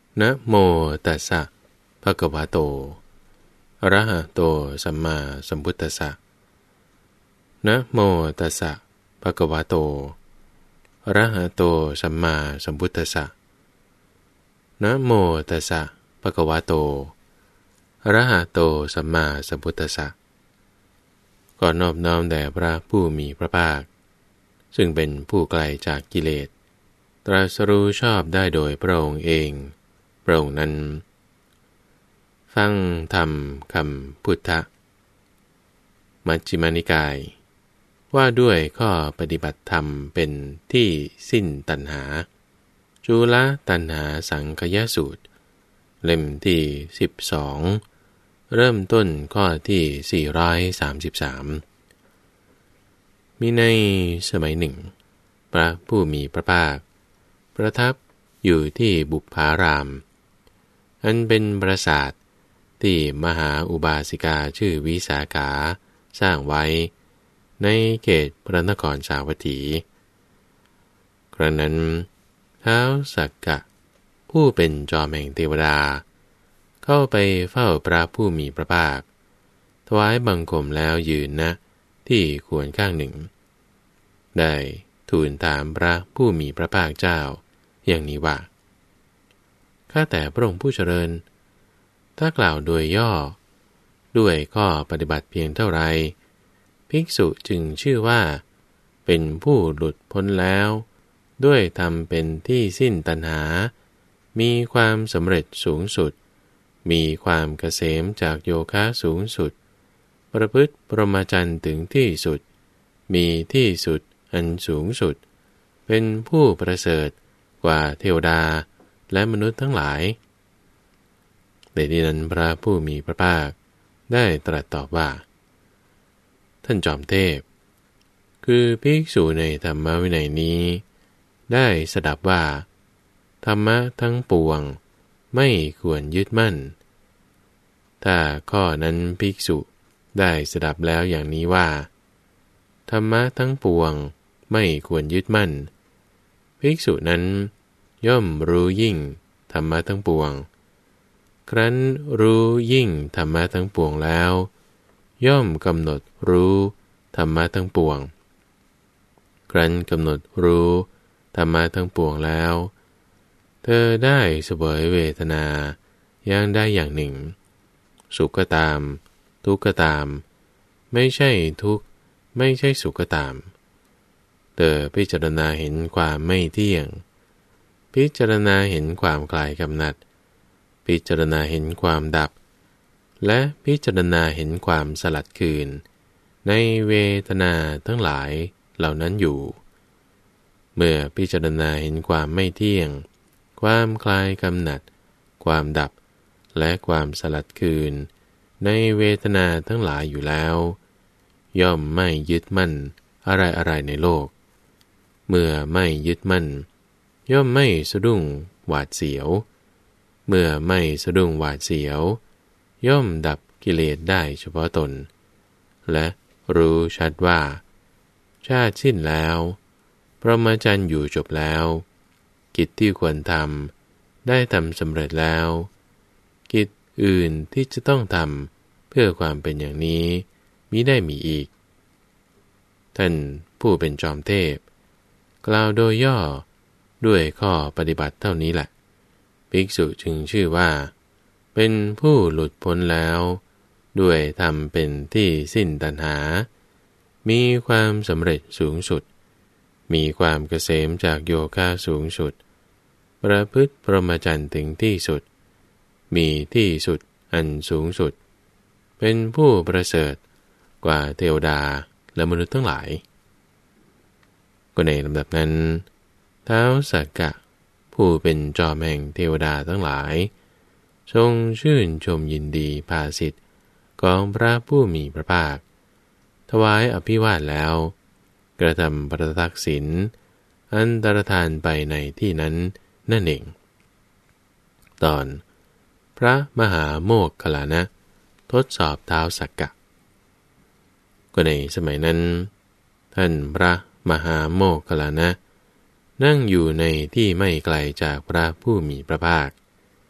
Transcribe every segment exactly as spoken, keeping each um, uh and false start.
นะโมตัสสะภะคะวะโตอะระหะโตสัมมาสัมพุทธัสสะนะโมตัสสะภะคะวะโตอะระหะโตสัมมาสัมพุทธัสสะนะโมตัสสะภะคะวะโตอะระหะโตสัมมาสัมพุทธัสสะก่อนนอบน้อมแด่พระผู้มีพระภาคซึ่งเป็นผู้ไกลจากกิเลสตรัสรู้ชอบได้โดยพระองค์เองพระองค์นั้นฟังธรรมคำพุทธมัชฌิมานิกายว่าด้วยข้อปฏิบัติธรรมเป็นที่สิ้นตัณหาจุลตัณหาสังคยสูตรเล่มที่สิบสองเริ่มต้นข้อที่สี่ร้อยสามสิบสามมีในสมัยหนึ่งพระผู้มีพระภาคประทับอยู่ที่บุปผารามอันเป็นปราสาทที่มหาอุบาสิกาชื่อวิสาขาสร้างไว้ในเขตพระนครสาวัตถีครั้งนั้นท้าวสักกะผู้เป็นจอมแห่งเทวดาเข้าไปเฝ้าพระผู้มีพระภาคถวายบังคมแล้วยืนณที่ควรข้างหนึ่งได้ทูลถามพระผู้มีพระภาคเจ้าอย่างนี้ว่าข้าแต่พระองค์ผู้เจริญถ้ากล่าวโดยย่อด้วยข้อปฏิบัติเพียงเท่าไรภิกษุจึงชื่อว่าเป็นผู้หลุดพ้นแล้วด้วยทำเป็นที่สิ้นตัณหามีความสำเร็จสูงสุดมีความเกษมจากโยคะสูงสุดประพฤติพรหมจรรย์ถึงที่สุดมีที่สุดอันสูงสุดเป็นผู้ประเสริฐกว่าเทวดาและมนุษย์ทั้งหลายในที่นั้นพระผู้มีพระภาคได้ตรัสตอบว่าท่านจอมเทพคือภิกษุในธรรมวินัยนี้ได้สดับว่าธรรมะทั้งปวงไม่ควรยึดมั่นถ้าข้อนั้นภิกษุได้สดับแล้วอย่างนี้ว่าธรรมะทั้งปวงไม่ควรยึดมั่นภิกษุนั้นย่อมรู้ยิ่งธรรมะทั้งปวงครั้นรู้ยิ่งธรรมะทั้งปวงแล้วย่อมกำหนดรู้ธรรมะทั้งปวงครั้นกำหนดรู้ธรรมะทั้งปวงแล้วเธอได้เสวยเวทนาอย่างใดอย่างหนึ่งสุขก็ตามทุกข์ก็ตามไม่ใช่ทุกข์ไม่ใช่สุขก็ตามเธอพิจารณาเห็นความไม่เที่ยงพิจารณาเห็นความคลายกำหนัดพิจารณาเห็นความดับและพิจารณาเห็นความสลัดคืนในเวทนาทั้งหลายเหล่านั้นอยู่เมื่อพิจารณาเห็นความไม่เที่ยงความคลายกำหนัดความดับและความสลัดคืนในเวทนาทั้งหลายอยู่แล้วย่อมไม่ยึดมั่นอะไรอะไรในโลกเมื่อไม่ยึดมั่นย่อมไม่สะดุ้งหวาดเสียวเมื่อไม่สะดุ้งหวาดเสียวย่อมดับกิเลสได้เฉพาะตนและรู้ชัดว่าชาติสิ้นแล้วพรหมจรรย์อยู่จบแล้วกิจที่ควรทำได้ทำสำเร็จแล้วกิจอื่นที่จะต้องทำเพื่อความเป็นอย่างนี้มิได้มีอีกท่านผู้เป็นจอมเทพกล่าวโดยย่อด้วยข้อปฏิบัติเท่านี้แหละภิกษุจึงชื่อว่าเป็นผู้หลุดพ้นแล้วด้วยทำเป็นที่สิ้นตัณหามีความสำเร็จสูงสุดมีความเกษมจากโยคะสูงสุดประพฤติพรหมจรรย์ถึงที่สุดมีที่สุดอันสูงสุดเป็นผู้ประเสริฐกว่าเทวดาและมนุษย์ทั้งหลายก็ในลำดับนั้นท้าวสักกะผู้เป็นจอมแห่งเทวดาทั้งหลายทรงชื่นชมยินดีภาสิทธิ์ของพระผู้มีพระภาคถวายอภิวาทแล้วกระทำประทักษิณอันตรธานไปในที่นั้นนั่นเองตอนพระมหาโมคคัลลานะทดสอบท้าวสักกะก็ในสมัยนั้นท่านพระมหาโมคคัลลานะนั่งอยู่ในที่ไม่ไกลจากพระผู้มีพระภาค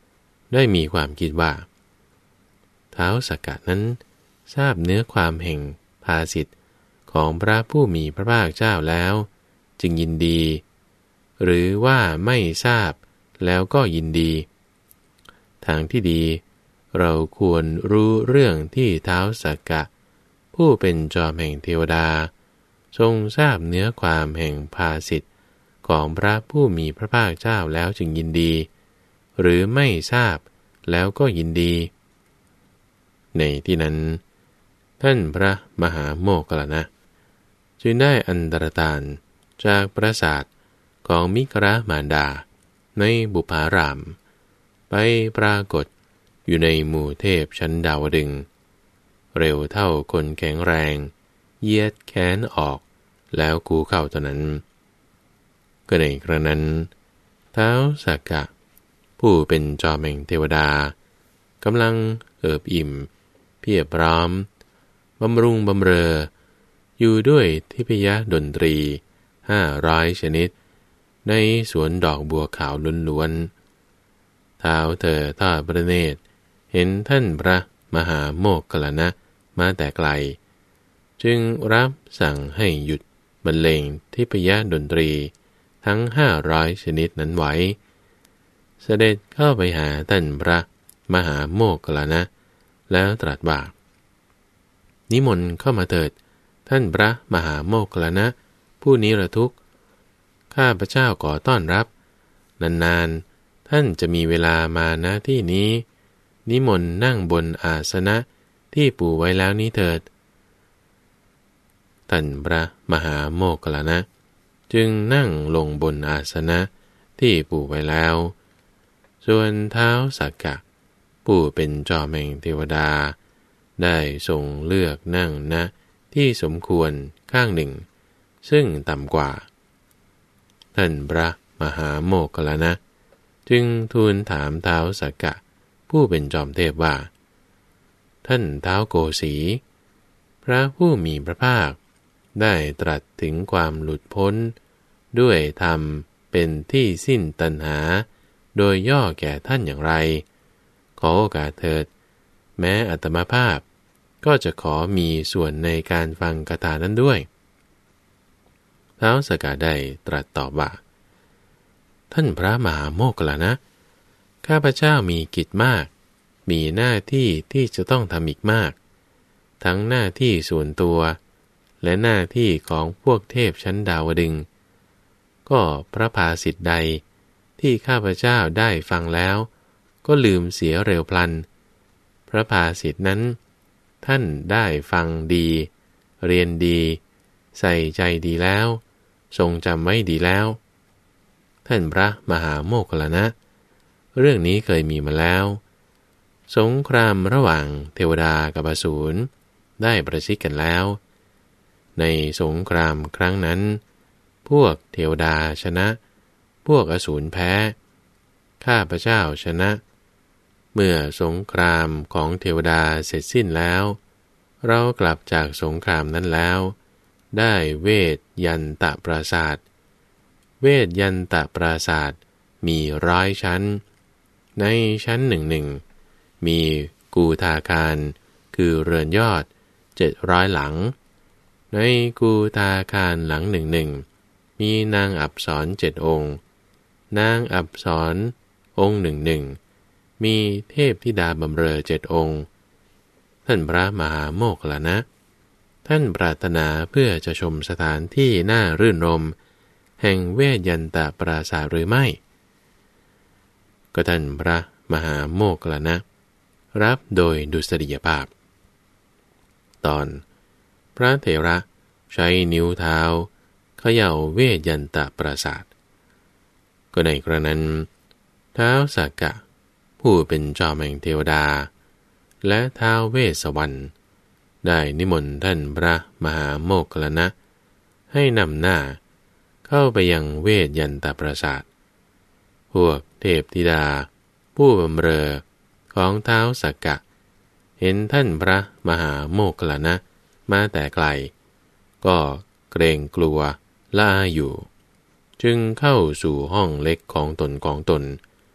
ได้มีความคิดว่าท้าวสักกะนั้นทราบเนื้อความแห่งภาษิตของพระผู้มีพระภาคเจ้าแล้วจึงยินดีหรือว่าไม่ทราบแล้วก็ยินดีทางที่ดีเราควรรู้เรื่องที่ท้าวสักกะผู้เป็นจอมแห่งเทวดาทรงทราบเนื้อความแห่งภาษิตของพระผู้มีพระภาคเจ้าแล้วจึงยินดีหรือไม่ทราบแล้วก็ยินดีในที่นั้นท่านพระมหาโมคคัลลานะจึงได้อันตรธานจากปราสาทของมิครามารดาในบุพารามไปปรากฏอยู่ในหมู่เทพชั้นดาวดึงส์เร็วเท่าคนแข็งแรงเหยียดแขนออกแล้วกูเข้าเท่านั้นก็ในครั้งนั้นท้าวสักกะผู้เป็นจอมแห่งเทวดากำลังเอิบอิ่มเพียบพร้อมบำรุงบำเรออยู่ด้วยทิพยดนตรีห้าร้อยชนิดในสวนดอกบัวขาวล้วนๆท้าวเธอทอดพระเนตรเห็นท่านพระมหาโมคคัลลานะมาแต่ไกลจึงรับสั่งให้หยุดบรรเลงทิพยดนตรีทั้งห้าร้อยชนิดนั้นไว้เสด็จเข้าไปหาท่านพระมหาโมคคัลลานะแล้วตรัสว่านิมนต์เข้ามาเถิดท่านพระมหาโมคคัลลานะผู้นิรทุกข์ข้าพเจ้าขอต้อนรับนานๆท่านจะมีเวลามาณที่นี้นิมนต์นั่งบนอาสนะที่ปูไว้แล้วนี้เถิดท่านพระมหาโมคคัลลานะจึงนั่งลงบนอาสนะที่ปูไว้แล้วส่วนท้าวสักกะผู้เป็นจอมแห่งเทวดาได้ทรงเลือกนั่งณที่สมควรข้างหนึ่งซึ่งต่ำกว่าท่านพระมหาโมคคัลลานะจึงทูลถามท้าวสักกะผู้เป็นจอมเทพว่าท่านท้าวโกสีพระผู้มีพระภาคได้ตรัสถึงความหลุดพ้นด้วยธรรมเป็นที่สิ้นตัณหาโดยย่อแก่ท่านอย่างไรขอโอกาสเถิดแม้อัตมาภาพก็จะขอมีส่วนในการฟังคาถานั้นด้วยท้าวสักกะได้ตรัสตอบว่าท่านพระมหาโมคคัลลานะข้าพเจ้ามีกิจมากมีหน้าที่ที่จะต้องทำอีกมากทั้งหน้าที่ส่วนตัวและหน้าที่ของพวกเทพชั้นดาวดึงส์ก็พระภาษิตใดที่ข้าพเจ้าได้ฟังแล้วก็ลืมเสียเร็วพลันพระภาษิตนั้นท่านได้ฟังดีเรียนดีใส่ใจดีแล้วทรงจำไว้ดีแล้วท่านพระมหาโมคคัลลานะเรื่องนี้เคยมีมาแล้วสงครามระหว่างเทวดากับอสูรได้ประชิดกันแล้วในสงครามครั้งนั้นพวกเทวดาชนะพวกอสูรแพ้ข้าพเจ้าชนะเมื่อสงครามของเทวดาเสร็จสิ้นแล้วเรากลับจากสงครามนั้นแล้วได้เวทยันตะปราสาทเวทยันตะปราสาทมีร้อยชั้นในชั้นหนึ่งหนึ่งมีกูทาคารคือเรือนยอดเจ็ดร้อยหลังในกูทาคารหลังหนึ่งหนึ่งมีนางอัปสรเจ็ดองค์นางอัปสรองค์หนึ่งหนึ่งมีเทพธิดาบำเรอเจ็ดองค์ท่านพระมหาโมคคัลลานะท่านปรารถนาเพื่อจะชมสถานที่น่ารื่นรมแห่งเวทยันตะปราสาทหรือไม่ก็ท่านพระมหาโมคคัลลานะรับโดยดุษฎียภาพตอนพระเถระใช้นิ้วเท้าเขย่าเวทยันตะปราสาทก็ในครั้งนั้นท้าวสักกะผู้เป็นจอมแห่งเทวดาและท้าวเวสสวรรณได้นิมนต์ท่านพระมหาโมคคัลลานะให้นำหน้าเข้าไปยังเวทยันตปราสาทพวกเทพธิดาผู้บำเรอของท้าวสักกะเห็นท่านพระมหาโมคคัลลานะมาแต่ไกลก็เกรงกลัวล่าอยู่จึงเข้าสู่ห้องเล็กของตนของตน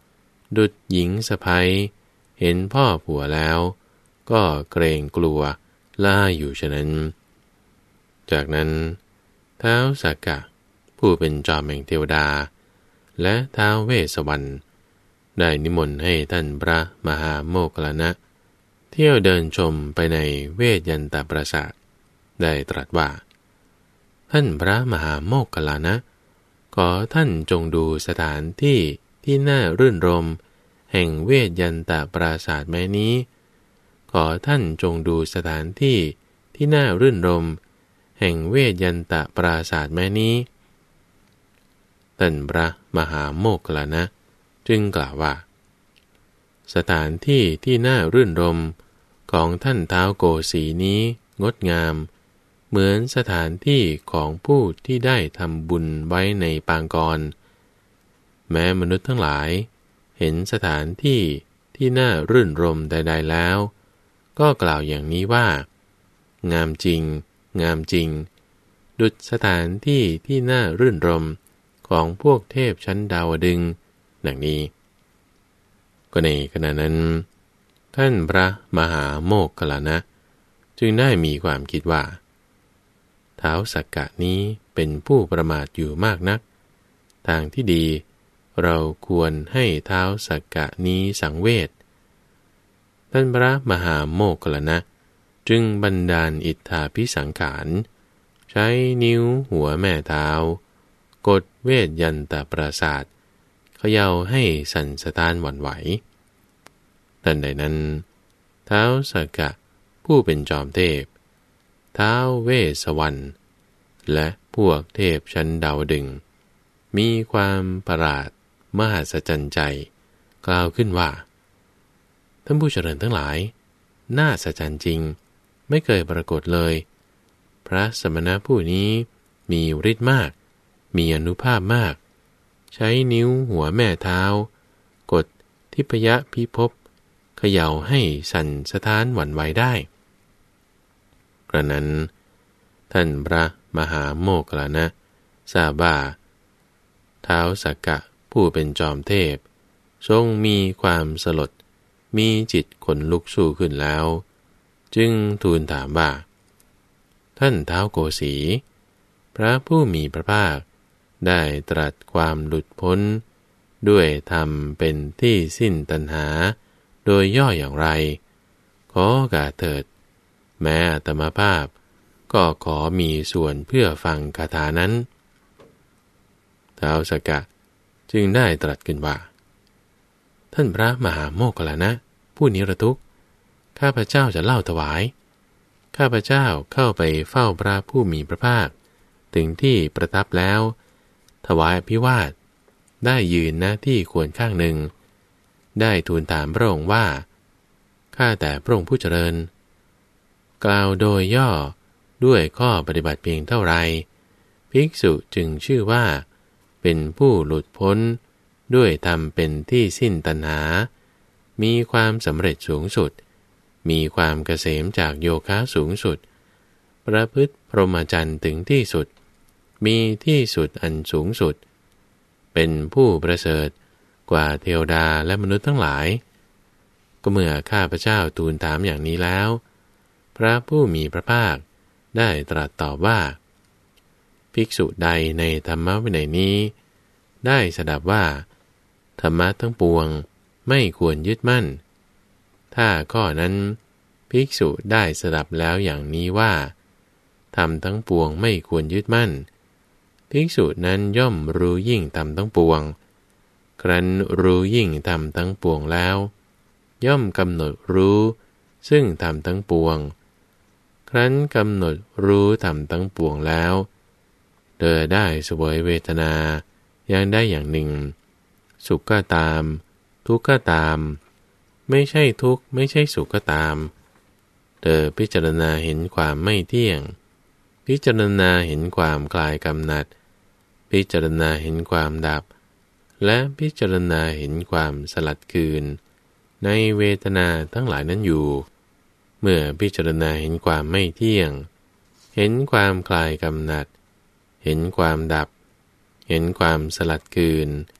ดุจหญิงสะใภ้เห็นพ่อผัวแล้วก็เกรงกลัวล่าอยู่ฉะนั้นจากนั้นท้าวสักกะผู้เป็นจอมแห่งเทวดาและท้าวเวสสวรรณได้นิมนต์ให้ท่านพระมหาโมคคัลลานะเที่ยวเดินชมไปในเวทยันตปราสาทได้ตรัสว่าท่านพระมหาโมคคัลลานะขอท่านจงดูสถานที่ที่น่ารื่นรมแห่งเวทยันตปราสาทแม้นี้ขอท่านจงดูสถานที่ที่น่ารื่นรมแห่งเวทยันตปราสาทแม้นี้ท่านพระมหาโมคคัลลานะจึงกล่าวว่าสถานที่ที่น่ารื่นรมของท่านท้าวโกสีนี้งดงามเหมือนสถานที่ของผู้ที่ได้ทำบุญไว้ในปางกรแม้มนุษย์ทั้งหลายเห็นสถานที่ที่น่ารื่นรมใดๆแล้วก็กล่าวอย่างนี้ว่างามจริงงามจริงดุจสถานที่ที่น่ารื่นรมของพวกเทพชั้นดาวดึงส์ดังนี้ก็ในขณะนั้นท่านพระมหาโมคคัลลานะจึงได้มีความคิดว่าท้าวสักกะนี้เป็นผู้ประมาทอยู่มากนักทางที่ดีเราควรให้ท้าวสักกะนี้สังเวชท่านพระมหาโมคคัลลานะจึงบันดาลอิทธาภิสังขารใช้นิ้วหัวแม่เท้ากดเวทยันตปราสาทเขย่าให้สั่นสะท้านหวั่นไหวทันใดนั้นท้าวสักกะผู้เป็นจอมเทพท้าวเวสสวรรณและพวกเทพชั้นดาวดึงส์มีความประหลาดมหัศจรรย์ใจกล่าวขึ้นว่าท่านผู้เจริญทั้งหลายน่าอัศจรรย์จริงไม่เคยปรากฏเลยพระสมณะผู้นี้มีฤทธิ์มากมีอานุภาพมากใช้นิ้วหัวแม่เท้ากดทิพยพิภพเขย่าให้สั่นสะท้านหวั่นไหวได้กระนั้นท่านพระมหาโมคคัลลานะทราบว่าท้าวสักกะผู้เป็นจอมเทพทรงมีความสลดมีจิตขนลุกสู้ขึ้นแล้วจึงทูลถามว่าท่านท้าวโกสีพระผู้มีพระภาคได้ตรัสความหลุดพ้นด้วยธรรมเป็นที่สิ้นตัณหาโดยย่ออย่างไรขอโอกาสเถิดแม้อาตมาภาพก็ขอมีส่วนเพื่อฟังคาถานั้นท้าวสักกะจึงได้ตรัสขึ้นว่าท่านพระมหาโมคคัลลานะผู้นิรทุกข์ข้าพเจ้าจะเล่าถวายข้าพเจ้าเข้าไปเฝ้าพระผู้มีพระภาคถึงที่ประทับแล้วถวายอภิวาทได้ยืนหน้าที่ควรข้างหนึ่งได้ทูลถามพระองค์ว่าข้าแต่พระองค์ผู้เจริญกล่าวโดยย่อด้วยข้อปฏิบัติเพียงเท่าไรภิกษุจึงชื่อว่าเป็นผู้หลุดพ้นด้วยธรรมเป็นที่สิ้นตัณหามีความสำเร็จสูงสุดมีความเกษมจากโยคะสูงสุดประพฤติพรหมจรรย์ถึงที่สุดมีที่สุดอันสูงสุดเป็นผู้ประเสริฐกว่าเทวดาและมนุษย์ทั้งหลายก็เมื่อข้าพเจ้าทูลถามอย่างนี้แล้วพระผู้มีพระภาคได้ตรัสตอบว่าภิกษุใดในธรรมวินัยนี้ได้สดับว่าธรรมะทั้งปวงไม่ควรยึดมั่นถ้าข้อนั้นภิกษุได้สดับแล้วอย่างนี้ว่าธรรมทั้งปวงไม่ควรยึดมั่นภิกษุนั้นย่อมรู้ยิ่งธรรมทั้งปวงครั้นรู้ยิ่งธรรมทั้งปวงแล้วย่อมกำหนดรู้ซึ่งธรรมทั้งปวงครั้นกำหนดรู้ธรรมทั้งปวงแล้วเธอได้เสวยเวทนาอย่างได้อย่างหนึ่งสุขก็ตามทุกข์ก็ตามไม่ใช่ทุกข์ไม่ใช่สุขก็ตามเธอพิจารณาเห็นความไม่เที่ยงพิจารณาเห็นความคลายกำหนัดพิจารณาเห็นความดับและพิจารณาเห็นความสลัดคืนในเวทนาทั้งหลายนั้นอยู่เมื่อพิจารณาเห็นความไม่เที่ยงเห็นความคลายกำหนัดเห็นความดับเห็นความสลัดคืน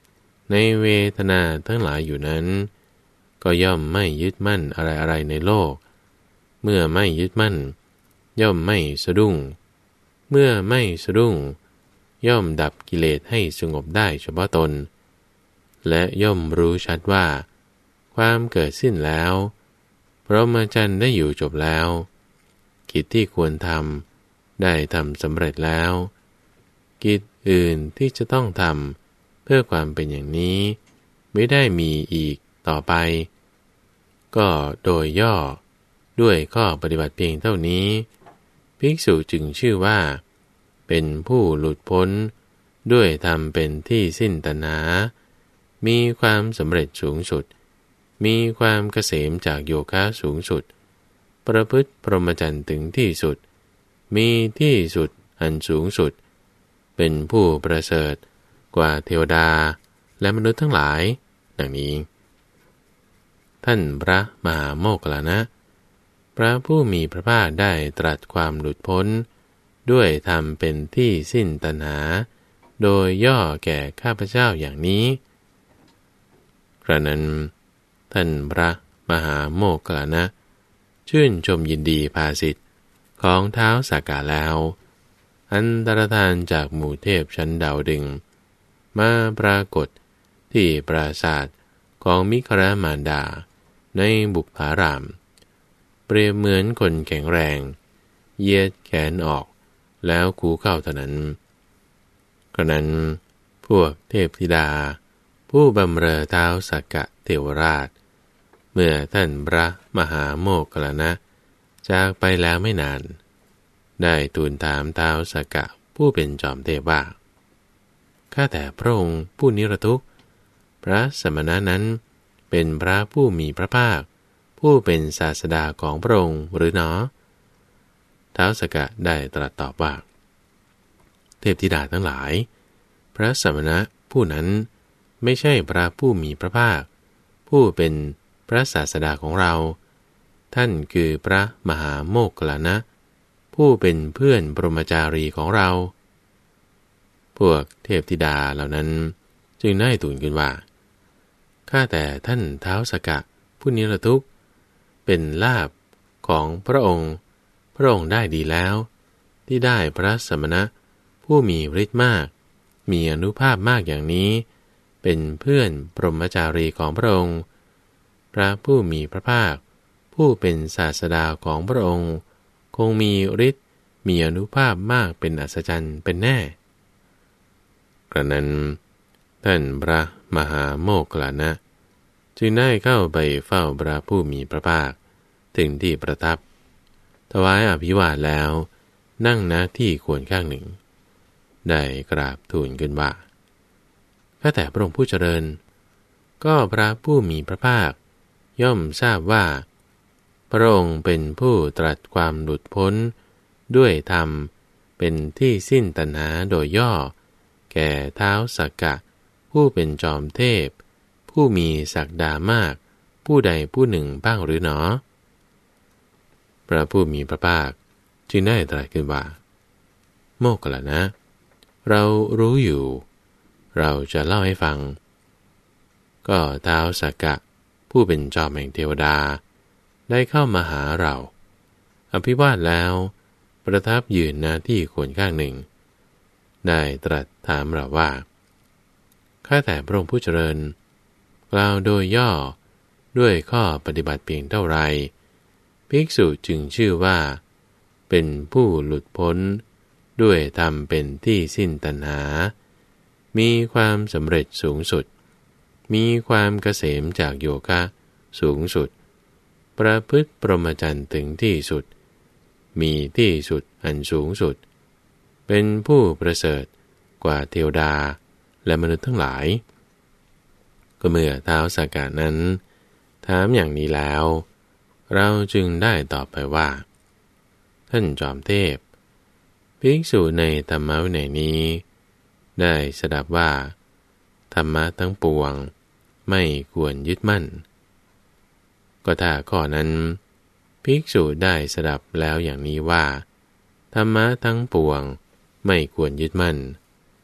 ในเวทนาทั้งหลายอยู่นั้นก็ย่อมไม่ยึดมั่นอะไรๆในโลกเมื่อไม่ยึดมั่นย่อมไม่สะดุ้งเมื่อไม่สะดุ้งย่อมดับกิเลสให้สงบได้เฉพาะตนและย่อมรู้ชัดว่าความเกิดสิ้นแล้วพรหมจรรย์ได้อยู่จบแล้วกิจที่ควรทำได้ทำสำเร็จแล้วกิจอื่นที่จะต้องทำเพื่อความเป็นอย่างนี้ไม่ได้มีอีกต่อไปก็โดยย่อด้วยข้อปฏิบัติเพียงเท่านี้ภิกษุจึงชื่อว่าเป็นผู้หลุดพ้นด้วยธรรมเป็นที่สิ้นตัณหามีความสำเร็จสูงสุดมีความเกษมจากโยคะสูงสุดประพฤติพรหมจรรย์ถึงที่สุดมีที่สุดอันสูงสุดเป็นผู้ประเสริฐกว่าเทวดาและมนุษย์ทั้งหลายดังนี้ท่านพระมหาโมคคัลลานะพระผู้มีพระภาคได้ตรัสความหลุดพ้นด้วยธรรมเป็นที่สิ้นตัณหาโดยย่อแก่ข้าพเจ้าอย่างนี้กระนั้นท่านพระมหาโมคคัลลานะชื่นชมยินดีภาสิทธิ์ของท้าวสักกะแล้วอันตรธานจากหมู่เทพชั้นดาวดึงมาปรากฏที่ปราสาทของมิครมารดาในบุปผารามเปรียบเหมือนคนแข็งแรงเหยียดแขนออกแล้วคูเข้าเท่านั้นกระนั้นพวกเทพธิดาผู้บำเรอท้าวสักกะเทวราชเมื่อท่านพระมหาโมคคัลลานะจากไปแล้วไม่นานได้ทูลถามท้าวสักกะผู้เป็นจอมเทพว่าข้าแต่พระองค์ผู้นิรทุกข์พระสมณะนั้นเป็นพระผู้มีพระภาคผู้เป็นศาสดาของพระองค์หรือหนอท้าวสักกะได้ตรัสตอบว่าเทพธิดาทั้งหลายพระสมณะผู้นั้นไม่ใช่พระผู้มีพระภาคผู้เป็นพระศาสดาของเราท่านคือพระมหาโมคคัลลานะผู้เป็นเพื่อนพรหมจารีของเราพวกเทพธิดาเหล่านั้นจึงได้ทูลขึ้นว่าข้าแต่ท่านท้าวสักกะผู้นิรทุกข์เป็นลาภของพระองค์พระองค์ได้ดีแล้วที่ได้พระสมณะผู้มีฤทธิ์มากมีอานุภาพมากอย่างนี้เป็นเพื่อนพรหมจารีของพระองค์พระผู้มีพระภาคผู้เป็นศาสดาของพระองค์คงมีฤทธิ์มีอานุภาพมากเป็นอัศจรรย์เป็นแน่กระนั้นท่านพระมหาโมคคัลลานะจึงได้เข้าไปเฝ้าพระผู้มีพระภาคถึงที่ประทับถวายอภิวาทแล้วนั่งณที่ควรข้างหนึ่งได้กราบทูลขึ้นว่าข้าแต่พระองค์ผู้เจริญก็พระผู้มีพระภาคย่อมทราบว่าพระองค์เป็นผู้ตรัสความหลุดพ้นด้วยธรรมเป็นที่สิ้นตัณหาโดยย่อแก่ท้าวสักกะผู้เป็นจอมเทพผู้มีศักดามากผู้ใดผู้หนึ่งบ้างหรือหนอพระผู้มีพระภาคจึงได้ตรัสขึ้นว่าโมคคัลลานะเรารู้อยู่เราจะเล่าให้ฟังก็ท้าวสักกะผู้เป็นจอมแห่งเทวดาได้เข้ามาหาเราอภิวาทแล้วประทับยืนณที่ควรข้างหนึ่งได้ตรัสถามเราว่าข้าแต่พระองค์ผู้เจริญกล่าวโดยย่อด้วยข้อปฏิบัติเพียงเท่าไรภิกษุจึงชื่อว่าเป็นผู้หลุดพ้นด้วยธรรมเป็นที่สิ้นตัณหามีความสำเร็จสูงสุดมีความเกษมจากโยคะสูงสุดประพฤติพรหมจรรย์ถึงที่สุดมีที่สุดอันสูงสุดเป็นผู้ประเสริฐกว่าเทวดาและมนุษย์ทั้งหลายก็เมื่อท้าวสักกะนั้นถามอย่างนี้แล้วเราจึงได้ตอบไปว่าท่านจอมเทพภิกษุในธรรมวินัยนี้ได้สดับว่าธรรมะทั้งปวงไม่ควรยึดมั่นก็ถ้าข้อนั้นภิกษุได้สดับแล้วอย่างนี้ว่าธรรมะทั้งปวงไม่ควรยึดมั่น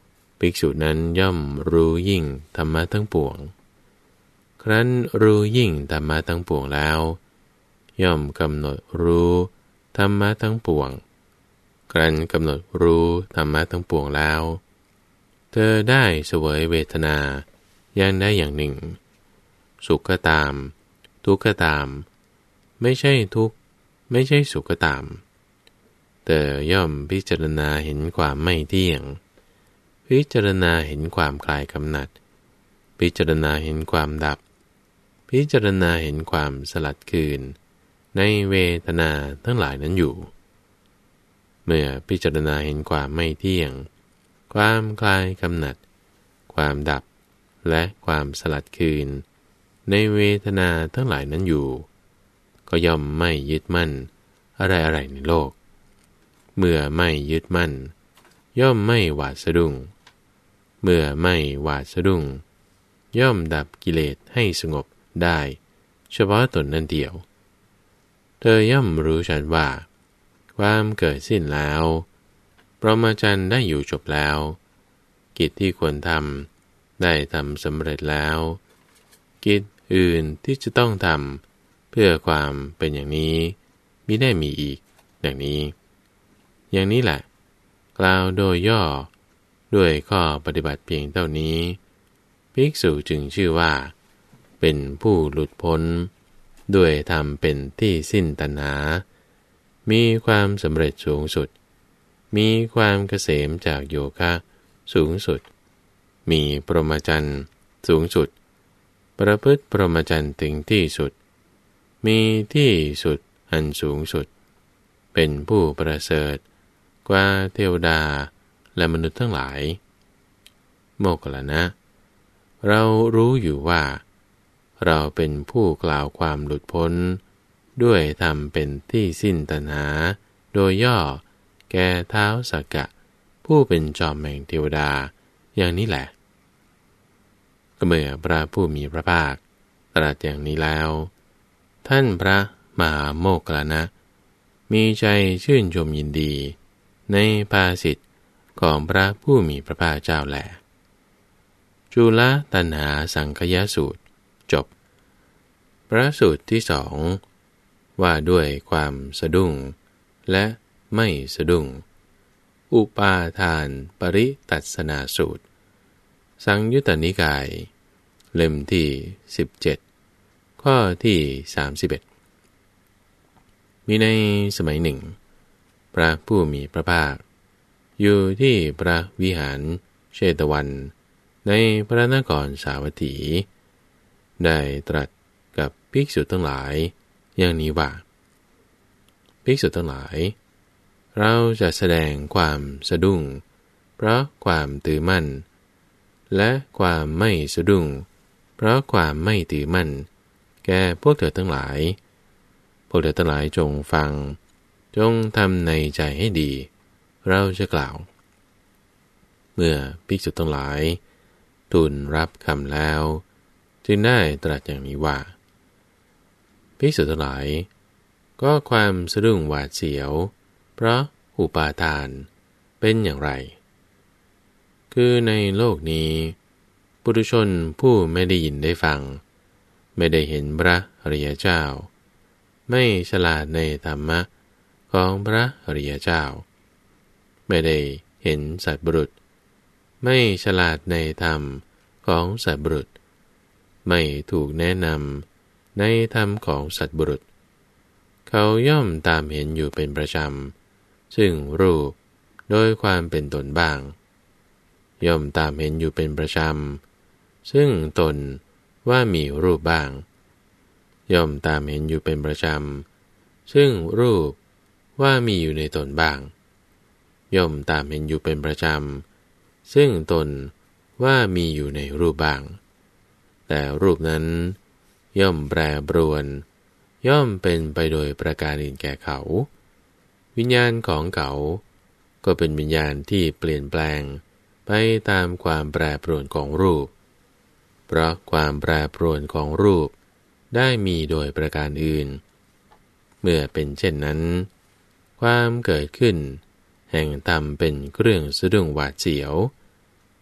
ภิกษุนั้นย่อมรู้ยิ่งธรรมะทั้งปวงครั้นรู้ยิ่งธรรมะทั้งปวงแล้วย่อมกำหนดรู้ธรรมะทั้งปวงครั้นกำหนดรู้ธรรมะทั้งปวงแล้วเธอได้เสวยเวทนาอย่างใดอย่างหนึ่งสุขก็ตามทุกข์ก็ตามไม่ใช่ทุกข์ไม่ใช่สุขก็ตามแต่ย่อมพิจารณาเห็นความไม่เที่ยงพิจารณาเห็นความคลายกำหนัดพิจารณาเห็นความดับพิจารณาเห็นความสลัดคืนในเวทนาทั้งหลายนั้นอยู่เมื่อพิจารณาเห็นความไม่เที่ยงความคลายกำหนัดความดับและความสลัดคืนในเวทนาทั้งหลายนั้นอยู่ก็ย่อมไม่ยึดมั่นอะไรๆในโลกเมื่อไม่ยึดมั่นย่อมไม่หวาดสะดุ้งเมื่อไม่หวาดสะดุ้งย่อมดับกิเลสให้สงบได้เฉพาะตนนั่นเดียวเธอย่อมรู้ชัดว่าความเกิดสิ้นแล้วพรหมจรรย์ได้อยู่จบแล้วกิจที่ควรทำได้ทำสำเร็จแล้วกิจอื่นที่จะต้องทำเพื่อความเป็นอย่างนี้มิได้มีอีกดังนี้อย่างนี้แหละกล่าวโดยย่อด้วยข้อปฏิบัติเพียงเท่านี้ภิกษุจึงชื่อว่าเป็นผู้หลุดพ้นด้วยธรรมเป็นที่สิ้นตัณหามีความสำเร็จสูงสุดมีความเกษมจากโยคะสูงสุดมีพรหมจรรย์สูงสุดประพฤติพรหมจรรย์ถึงที่สุดมีที่สุดอันสูงสุดเป็นผู้ประเสริฐกว่าเทวดาและมนุษย์ทั้งหลายโมคคัลลานะเรารู้อยู่ว่าเราเป็นผู้กล่าวความหลุดพ้นด้วยธรรมเป็นที่สิ้นตัณหาโดยย่อแก่ท้าวสักกะผู้เป็นจอมแห่งเทวดาอย่างนี้แหละก็เมื่อพระผู้มีพระภาคตรัสอย่างนี้แล้วท่านพระมหาโมคคัลลานะมีใจชื่นชมยินดีในภาษิตของพระผู้มีพระภาคเจ้าแลจุลตัณหาสังคยสูตรจบพระสูตรที่สองว่าด้วยความสะดุ้งและไม่สะดุ้งอุปาทานปริตัสสนาสูตรสังยุตตนิกายเล่มที่สิบเจ็ดข้อที่สามสิบเอ็ดมีในสมัยหนึ่งพระผู้มีพระภาคอยู่ที่พระวิหารเชตวันในพระนครสาวัตถีได้ตรัสกับภิกษุทั้งหลายอย่างนี้ว่าภิกษุทั้งหลายเราจะแสดงความสะดุ้งเพราะความถือมั่นและความไม่สะดุ้งเพราะความไม่ถือมั่นแก่พวกเธอทั้งหลายพวกเธอทั้งหลายจงฟังจงทำในใจให้ดีเราจะกล่าวเมื่อภิกษุทั้งหลายทูลรับคำแล้วจึงได้ตรัสอย่างนี้ว่าภิกษุทั้งหลายก็ความสะดุ้งหวาดเสียวเพราะอุปาทานเป็นอย่างไรคือในโลกนี้ปุถุชนผู้ไม่ได้ยินได้ฟังไม่ได้เห็นพระอริยเจ้าไม่ฉลาดในธรรมะของพระอริยเจ้าไม่ได้เห็นสัตว์บุรุษไม่ฉลาดในธรรมของสัตว์บุรุษไม่ถูกแนะนำในธรรมของสัตว์บุรุษเขาย่อมตามเห็นอยู่เป็นประจำซึ่งรูปโดยความเป็นตนบ้างย่อมตามเห็นอยู่เป็นประจำซึ่งตนว่ามีรูปบ้างย่อมตามเห็นอยู่เป็นประจำซึ่งรูปว่ามีอยู่ในตนบ้างย่อมตามเห็นอยู่เป็นประจำซึ่งตนว่ามีอยู่ในรูปบ้างแต่รูปนั้นย่อมแปรปรวนย่อมเป็นไปโดยประการอื่นแก่เขาวิญญาณของเขาก็เป็นวิญญาณที่เปลี่ยนแปลงไปตามความแปรปรวนของรูปเพราะความแปรปรวนของรูปได้มีโดยประการอื่นเมื่อเป็นเช่นนั้นความเกิดขึ้นแห่งธรรมเป็นเครื่องสะดุ้งหวาดเสียว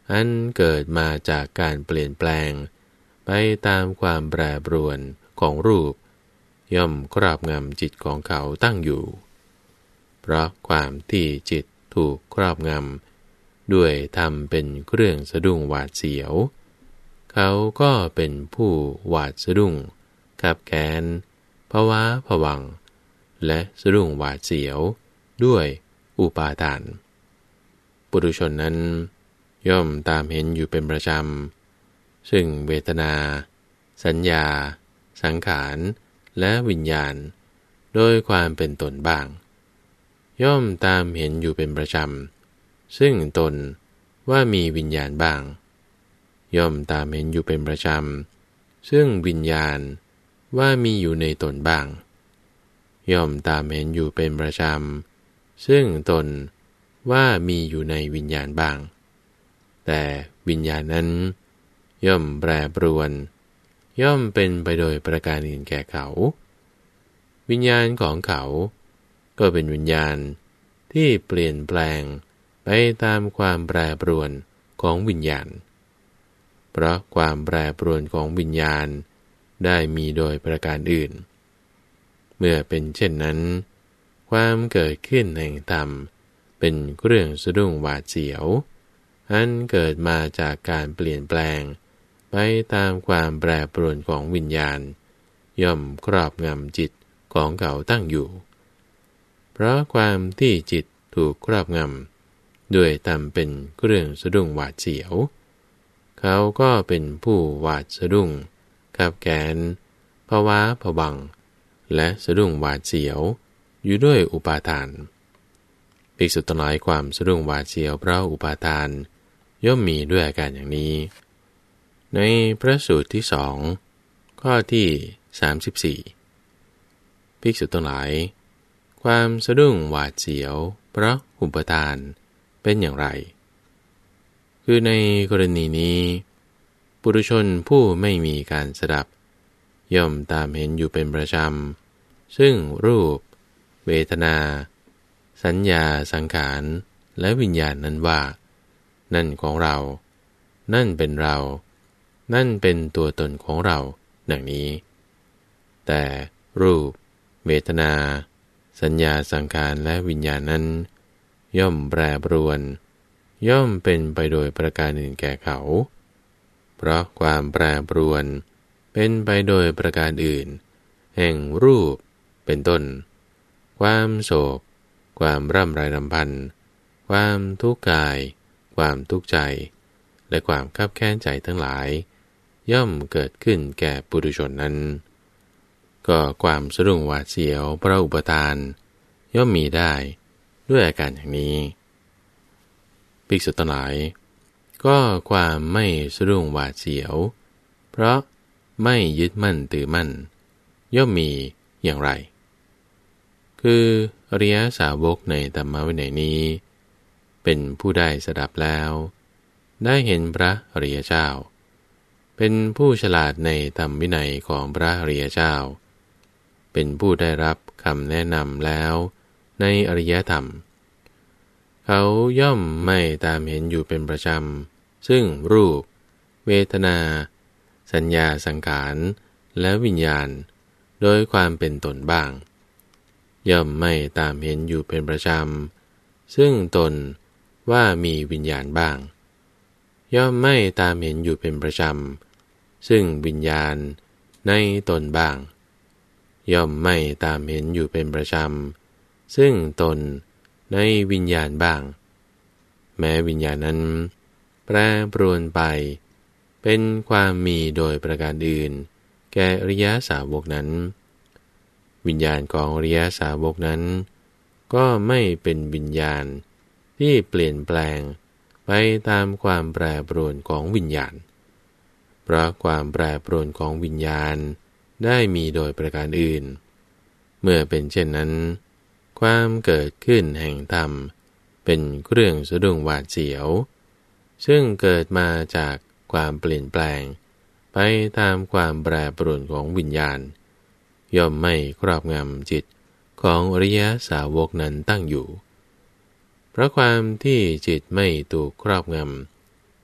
อันเกิดมาจากการเปลี่ยนแปลงไปตามความแปรปรวนของรูปย่อมครอบงำจิตของเขาตั้งอยู่เพราะความที่จิตถูกครอบงำด้วยทำเป็นเครื่องสะดุ้งหวาดเสียวเขาก็เป็นผู้หวาดสะดุ้งขับแค้นภาวะผวังค์และสะดุ้งหวาดเสียวด้วยอุปาทานปุถุชนนั้นย่อมตามเห็นอยู่เป็นประจำซึ่งเวทนาสัญญาสังขารและวิญญาณโดยความเป็นตนบ้างย่อมตามเห็นอยู่เป็นประจำซึ่งตนว่ามีวิญญาณบ้างย่อมตามเห็นอยู่เป็นประจำซึ่งวิญญาณว่ามีอยู่ในตนบ้างย่อมตามเห็นอยู่เป็นประจำซึ่งตนว่ามีอยู่ในวิญญาณบ้างแต่วิญญาณนั้นย่อมแปรปรวนย่อมเป็นไปโดยประการอื่นแก่เขาวิญญาณของเขาก็เป็นวิญญาณที่เปลี่ยนแปลงไปตามความแปรปรวนของวิญญาณเพราะความแปรปรวนของวิญญาณได้มีโดยประการอื่นเมื่อเป็นเช่นนั้นความเกิดขึ้นแห่งธรรมเป็นเรื่องสะดุ้งหวาดเสียวอันเกิดมาจากการเปลี่ยนแปลงไปตามความแปรปรวนของวิญญาณย่อมครอบงำจิตของเขาตั้งอยู่เพราะความที่จิตถูกครอบงำด้วยธรรมเป็นเรื่องสะดุ้งหวาดเสียวเขาก็เป็นผู้หวาดสะดุ้งขับแค้นภาวะผวังค์และสะดุ้งหวาดเสียวอยู่ด้วยอุปาทานภิกษุทั้งหลายความสะดุ้งหวาดเสียวเพราะอุปาทานย่อมมีด้วยอาการอย่างนี้ในพระสูตรที่สองข้อที่สามสิบสี่ภิกษุทั้งหลายความสะดุ้งหวาดเสียวเพราะอุปาทานเป็นอย่างไรคือในกรณีนี้ปุถุชนผู้ไม่มีการสดับย่อมตามเห็นอยู่เป็นประจำซึ่งรูปเวทนาสัญญาสังขารและวิญญาณนั้นว่านั่นของเรานั่นเป็นเรานั่นเป็นตัวตนของเราดังนี้แต่รูปเวทนาสัญญาสังขารและวิญญาณนั้นย่อมแปรปรวนย่อมเป็นไปโดยประการอื่นแก่เขาเพราะความแปรปรวนเป็นไปโดยประการอื่นแห่งรูปเป็นต้นความโศกความร่ำไรรำพันความทุกข์กายความทุกข์ใจและความคับแค้นใจทั้งหลายย่อมเกิดขึ้นแก่ปุถุชนนั้นก็ความสะดุ้งหวาดเสียวเพราะอุปาทานย่อมมีได้ด้วยอาการอย่างนี้ภิกษุทั้งหลายก็ความไม่สะดุ้งหวาดเสียวเพราะไม่ยึดมั่นถือมั่นย่อมมีอย่างไรคืออริยสาวกในธรรมวินัยนี้เป็นผู้ได้สดับแล้วได้เห็นพระอริยเจ้าเป็นผู้ฉลาดในธรรมวินัยของพระอริยเจ้าเป็นผู้ได้รับคำแนะนำแล้วในอริยธรรมเขาย่อมไม่ตามเห็นอยู่เป็นประจำซึ่งรูปเวทนาสัญญาสังขารและวิญญาณโดยความเป็นตนบ้างย่อมไม่ตามเห็นอยู่เป็นประจำซึ่งตนว่ามีวิญญาณบ้างย่อมไม่ตามเห็นอยู่เป็นประจำซึ่งวิญญาณในตนบ้างย่อมไม่ตามเห็นอยู่เป็นประจำซึ่งตนในวิญญาณบ้างแม้วิญญาณนั้นแปรปรวนไปเป็นความมีโดยประการอื่นแก่อริยสาวกนั้นวิญญาณของอริยสาวกนั้นก็ไม่เป็นวิญญาณที่เปลี่ยนแปลงไปตามความแปรปรวนของวิญญาณเพราะความแปรปรวนของวิญญาณได้มีโดยประการอื่นเมื่อเป็นเช่นนั้นความเกิดขึ้นแห่งธรรมเป็นเครื่องสะดุ้งหวาดเสียวซึ่งเกิดมาจากความเปลี่ยนแปลงไปตามความแปรปรวนของวิญญาณย่อมไม่ครอบงำจิตของอริยสาวกนั้นตั้งอยู่เพราะความที่จิตไม่ถูกครอบงำ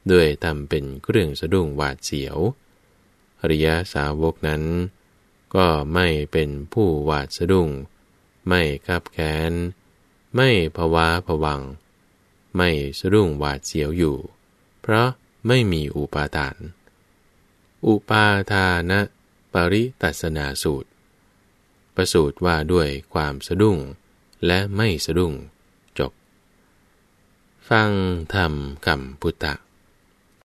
ด้วยทำเป็นเครื่องสะดุ้งหวาดเสียวอริยสาวกนั้นก็ไม่เป็นผู้หวาดสะดุ้งไม่คับแค้นไม่ภวาผวังไม่สะดุ้งหวาดเสียวอยู่เพราะไม่มีอุปาทานอุปาทานะปริตัสสนาสูตรประสูตรว่าด้วยความสะดุ้งและไม่สะดุ้งจบฟังธรรมคำพุทธะ